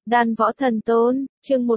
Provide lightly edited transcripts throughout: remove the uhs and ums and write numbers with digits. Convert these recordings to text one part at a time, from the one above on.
Đan Võ Thần Tôn, chương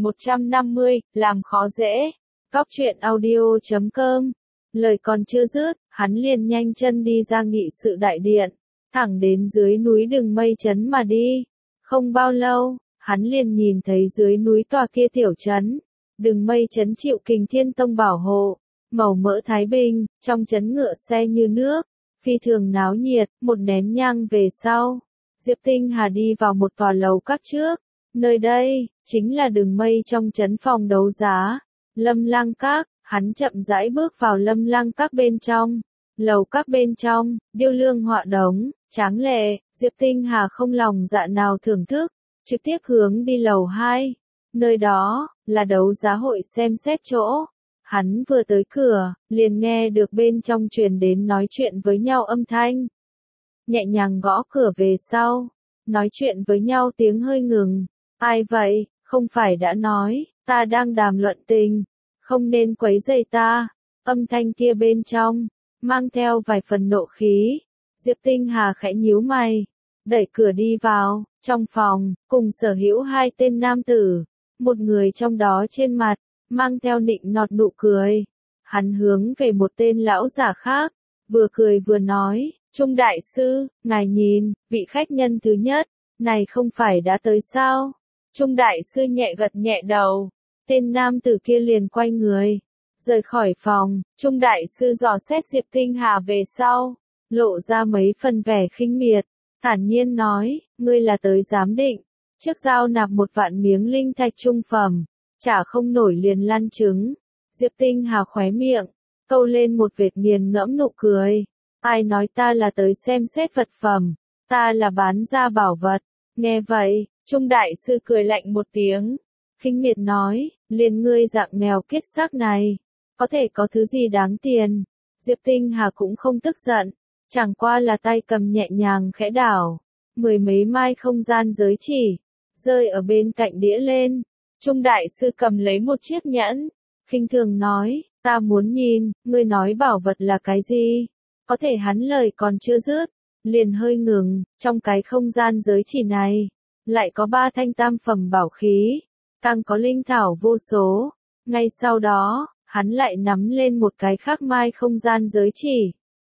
1150, làm khó dễ. Góc truyện audio.com. Lời còn chưa dứt, hắn liền nhanh chân đi ra nghị sự đại điện, thẳng đến dưới núi Đừng Mây trấn mà đi. Không bao lâu, hắn liền nhìn thấy dưới núi tòa kia tiểu trấn. Đừng Mây trấn chịu Kình Thiên Tông bảo hộ, màu mỡ thái bình, trong trấn ngựa xe như nước, phi thường náo nhiệt. Một nén nhang về sau, Diệp Tinh Hà đi vào một tòa lầu các trước. Nơi đây, chính là Đừng Mây trong trấn phòng đấu giá, Lâm Lang Các. Hắn chậm rãi bước vào Lâm Lang Các bên trong. Lầu các bên trong, điêu lương họa đống, tráng lệ, Diệp Tinh Hà không lòng dạ nào thưởng thức, trực tiếp hướng đi lầu 2. Nơi đó, là đấu giá hội xem xét chỗ. Hắn vừa tới cửa, liền nghe được bên trong truyền đến nói chuyện với nhau âm thanh. Nhẹ nhàng gõ cửa về sau, nói chuyện với nhau tiếng hơi ngừng. Ai vậy, không phải đã nói, ta đang đàm luận tình, không nên quấy rầy ta. Âm thanh kia bên trong, mang theo vài phần nộ khí. Diệp Tinh Hà khẽ nhíu mày, đẩy cửa đi vào, trong phòng, cùng sở hữu hai tên nam tử. Một người trong đó trên mặt, mang theo nịnh nọt nụ cười. Hắn hướng về một tên lão giả khác, vừa cười vừa nói, Trung đại sư, ngài nhìn, vị khách nhân thứ nhất, này không phải đã tới sao? Trung đại sư nhẹ gật nhẹ đầu, tên nam tử kia liền quay người, rời khỏi phòng. Trung đại sư dò xét Diệp Tinh Hà về sau, lộ ra mấy phần vẻ khinh miệt, thản nhiên nói, ngươi là tới giám định, trước giao nạp 1.000 miếng linh thạch trung phẩm, trả không nổi liền lăn trứng. Diệp Tinh Hà khóe miệng, câu lên một vệt nghiền ngẫm nụ cười, ai nói ta là tới xem xét vật phẩm, ta là bán ra bảo vật. Nghe vậy, Trung đại sư cười lạnh một tiếng, khinh miệt nói, liền ngươi dạng nghèo kiết xác này, có thể có thứ gì đáng tiền. Diệp Tinh Hà cũng không tức giận, chẳng qua là tay cầm nhẹ nhàng khẽ đảo, 10 mấy mai không gian giới chỉ, rơi ở bên cạnh đĩa lên. Trung đại sư cầm lấy một chiếc nhẫn, khinh thường nói, ta muốn nhìn, ngươi nói bảo vật là cái gì? Có thể hắn lời còn chưa dứt, liền hơi ngừng, trong cái không gian giới chỉ này, lại có 3 thanh tam phẩm bảo khí, càng có linh thảo vô số. Ngay sau đó, hắn lại nắm lên một cái khác mai không gian giới chỉ.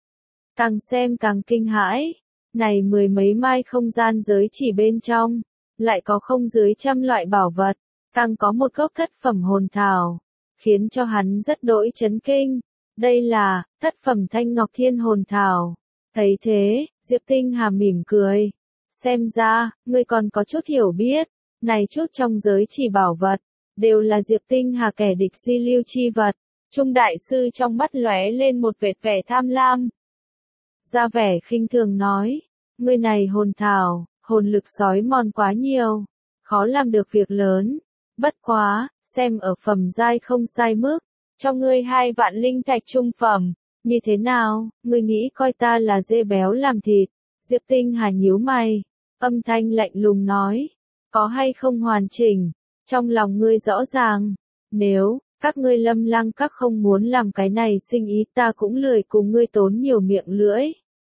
Càng xem càng kinh hãi, này 10 mấy mai không gian giới chỉ bên trong, lại có không dưới 100 loại bảo vật, càng có một gốc thất phẩm hồn thảo, khiến cho hắn rất đỗi chấn kinh. Đây là thất phẩm Thanh Ngọc Thiên Hồn Thảo. Thấy thế, Diệp Tinh Hà mỉm cười, xem ra, ngươi còn có chút hiểu biết, này chút trong giới chỉ bảo vật, đều là Diệp Tinh Hà kẻ địch di lưu chi vật. Trung đại sư trong mắt lóe lên một vệt vẻ tham lam, ra vẻ khinh thường nói, ngươi này hồn thảo, hồn lực sói mòn quá nhiều, khó làm được việc lớn. Bất quá, xem ở phẩm giai không sai mức, cho ngươi 2 vạn linh thạch trung phẩm, như thế nào, ngươi nghĩ coi ta là dê béo làm thịt? Diệp Tinh Hà nhíu mày, âm thanh lạnh lùng nói, có hay không hoàn chỉnh, trong lòng ngươi rõ ràng, nếu các ngươi Lâm Lang Các không muốn làm cái này sinh ý, ta cũng lười cùng ngươi tốn nhiều miệng lưỡi.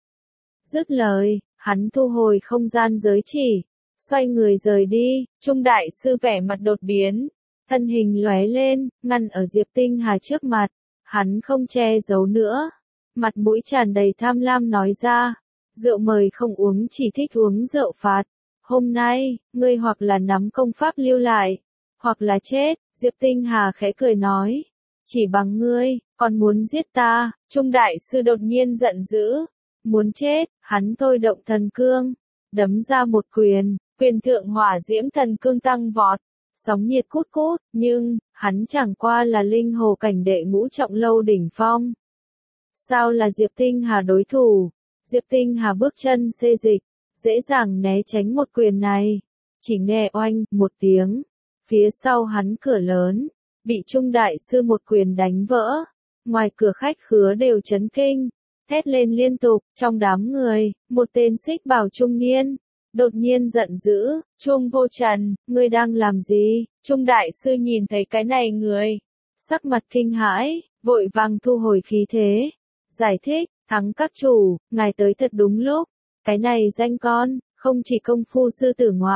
Dứt lời, hắn thu hồi không gian giới chỉ, xoay người rời đi. Trung đại sư vẻ mặt đột biến, thân hình lóe lên, ngăn ở Diệp Tinh Hà trước mặt. Hắn không che giấu nữa, mặt mũi tràn đầy tham lam nói ra, rượu mời không uống, chỉ thích uống rượu phạt. Hôm nay, ngươi hoặc là nắm công pháp lưu lại, hoặc là chết. Diệp Tinh Hà khẽ cười nói, chỉ bằng ngươi, còn muốn giết ta? Trung đại sư đột nhiên giận dữ, muốn chết. Hắn thôi động thần cương, đấm ra một quyền, quyền thượng hỏa diễm thần cương tăng vọt, sóng nhiệt cút cút. Nhưng, hắn chẳng qua là linh hồ cảnh đệ ngũ trọng lâu đỉnh phong, sao là Diệp Tinh Hà đối thủ? Diệp Tinh Hà bước chân xê dịch, dễ dàng né tránh một quyền này, chỉ nghe oanh một tiếng, phía sau hắn cửa lớn bị Trung đại sư một quyền đánh vỡ. Ngoài cửa khách khứa đều chấn kinh, thét lên liên tục. Trong đám người, một tên xích bào trung niên đột nhiên giận dữ, Trung Vô Trần, ngươi đang làm gì? Trung đại sư nhìn thấy cái này người, sắc mặt kinh hãi, vội vàng thu hồi khí thế, giải thích, Thắng các chủ, ngài tới thật đúng lúc, cái này danh con, không chỉ công phu sư tử ngoạm,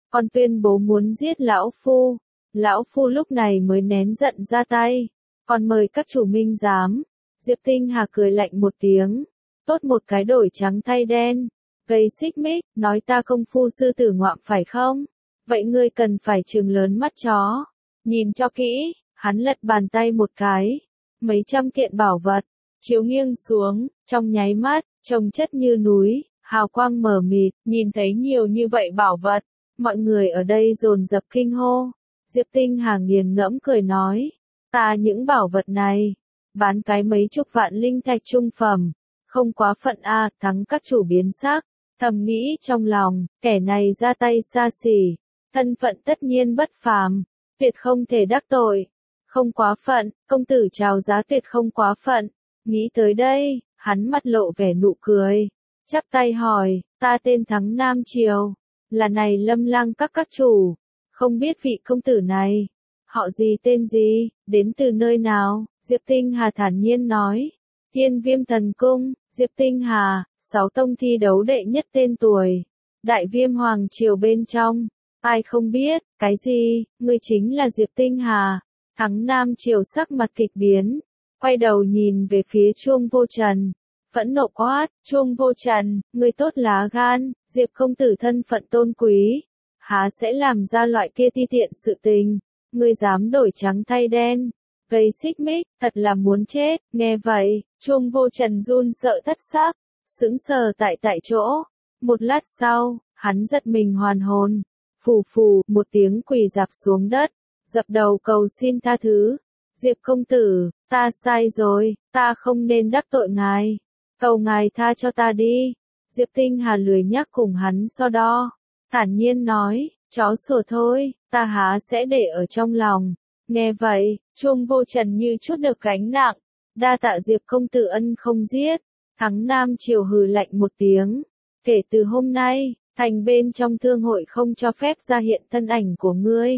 còn tuyên bố muốn giết lão phu. Lão phu lúc này mới nén giận ra tay, còn mời các chủ minh giám. Diệp Tinh Hà cười lạnh một tiếng, tốt một cái đổi trắng thay đen, gây xích mích, nói ta công phu sư tử ngoạm phải không? Vậy ngươi cần phải trừng lớn mắt chó, nhìn cho kỹ. Hắn lật bàn tay một cái, mấy trăm kiện bảo vật chiếu nghiêng xuống, trong nháy mắt, trông chất như núi, hào quang mờ mịt. Nhìn thấy nhiều như vậy bảo vật, mọi người ở đây dồn dập kinh hô. Diệp Tinh Hà nghiền ngẫm cười nói, ta những bảo vật này, bán cái mấy chục vạn linh thạch trung phẩm, không quá phận a. Thắng các chủ biến sắc, thầm nghĩ trong lòng, kẻ này ra tay xa xỉ, thân phận tất nhiên bất phàm, tuyệt không thể đắc tội. Không quá phận, công tử chào giá tuyệt không quá phận. Nghĩ tới đây, hắn mặt lộ vẻ nụ cười, chắp tay hỏi, ta tên Thắng Nam Triều, là này Lâm Lang các chủ, không biết vị công tử này, họ gì tên gì, đến từ nơi nào? Diệp Tinh Hà thản nhiên nói, Thiên Viêm Thần Cung. Diệp Tinh Hà, 6 tông thi đấu đệ nhất tên tuổi, Đại Viêm Hoàng Triều bên trong, ai không biết, cái gì, ngươi chính là Diệp Tinh Hà. Thắng Nam Triều sắc mặt kịch biến, quay đầu nhìn về phía Chuông Vô Trần, phẫn nộ quát, Chuông Vô Trần, ngươi tốt lá gan, Diệp công tử thân phận tôn quý, há sẽ làm ra loại kia ti tiện sự tình, ngươi dám đổi trắng thay đen, gây xích mích, thật là muốn chết. Nghe vậy, Chuông Vô Trần run sợ thất xác, sững sờ tại chỗ. Một lát sau, hắn giật mình hoàn hồn, phù phù, một tiếng quỳ rạp xuống đất, dập đầu cầu xin tha thứ. Diệp công tử, ta sai rồi, ta không nên đắc tội ngài, cầu ngài tha cho ta đi. Diệp Tinh Hà lười nhắc cùng hắn so đo, thản nhiên nói, chó sủa thôi, ta há sẽ để ở trong lòng. Nghe vậy, Chuông Vô Trần như chút được gánh nặng, đa tạ Diệp công tử ân không giết. Thắng Nam Triều hừ lạnh một tiếng, kể từ hôm nay, thành bên trong thương hội không cho phép ra hiện thân ảnh của ngươi.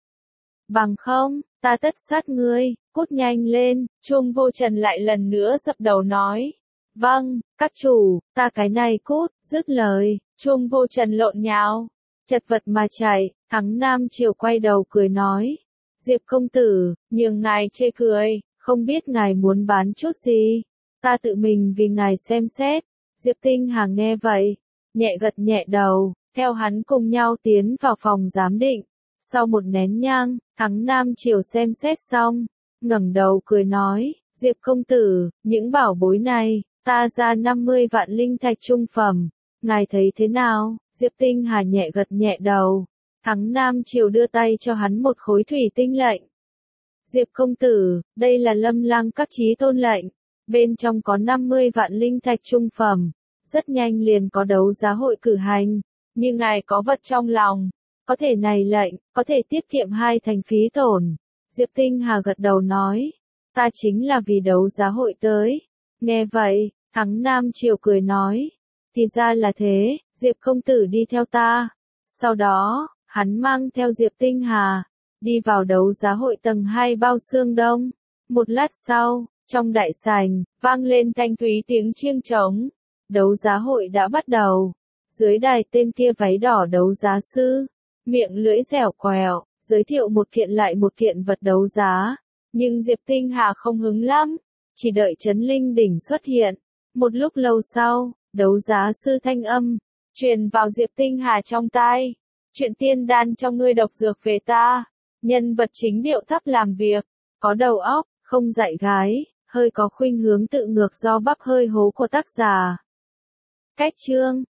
Bằng không, ta tất sát ngươi, cút nhanh lên. Chuông Vô Trần lại lần nữa dập đầu nói, vâng, các chủ, ta cái này cút. Dứt lời, Chuông Vô Trần lộn nhào, chật vật mà chạy. Thắng Nam Triều quay đầu cười nói, Diệp công tử, nhường ngài chê cười, không biết ngài muốn bán chút gì, ta tự mình vì ngài xem xét. Diệp Tinh Hà nghe vậy, nhẹ gật nhẹ đầu, theo hắn cùng nhau tiến vào phòng giám định. Sau một nén nhang, Thắng Nam Triều xem xét xong, ngẩng đầu cười nói, Diệp công tử, những bảo bối này, ta ra 50 vạn linh thạch trung phẩm, ngài thấy thế nào? Diệp Tinh Hà nhẹ gật nhẹ đầu. Thắng Nam Triều đưa tay cho hắn một khối thủy tinh lệnh. Diệp công tử, đây là Lâm Lang các chí tôn lệnh, bên trong có 50 vạn linh thạch trung phẩm, rất nhanh liền có đấu giá hội cử hành, nhưng ngài có vật trong lòng, có thể này lệnh, có thể tiết kiệm 2 thành phí tổn. Diệp Tinh Hà gật đầu nói, ta chính là vì đấu giá hội tới. Nghe vậy, Thắng Nam Triều cười nói, thì ra là thế, Diệp công tử đi theo ta. Sau đó, hắn mang theo Diệp Tinh Hà, đi vào đấu giá hội tầng 2 bao xương đông. Một lát sau, trong đại sảnh, vang lên thanh thúy tiếng chiêng trống. Đấu giá hội đã bắt đầu. Dưới đài tên kia váy đỏ đấu giá sư, miệng lưỡi dẻo quẹo, giới thiệu một kiện lại một kiện vật đấu giá. Nhưng Diệp Tinh Hà không hứng lắm, chỉ đợi Chấn Linh đỉnh xuất hiện. Một lúc lâu sau, đấu giá sư thanh âm truyền vào Diệp Tinh Hà trong tai. Chuyện tiên đan cho ngươi độc dược về ta. Nhân vật chính điệu thấp làm việc, có đầu óc, không dạy gái, hơi có khuynh hướng tự ngược do bắp hơi hố của tác giả. Cách chương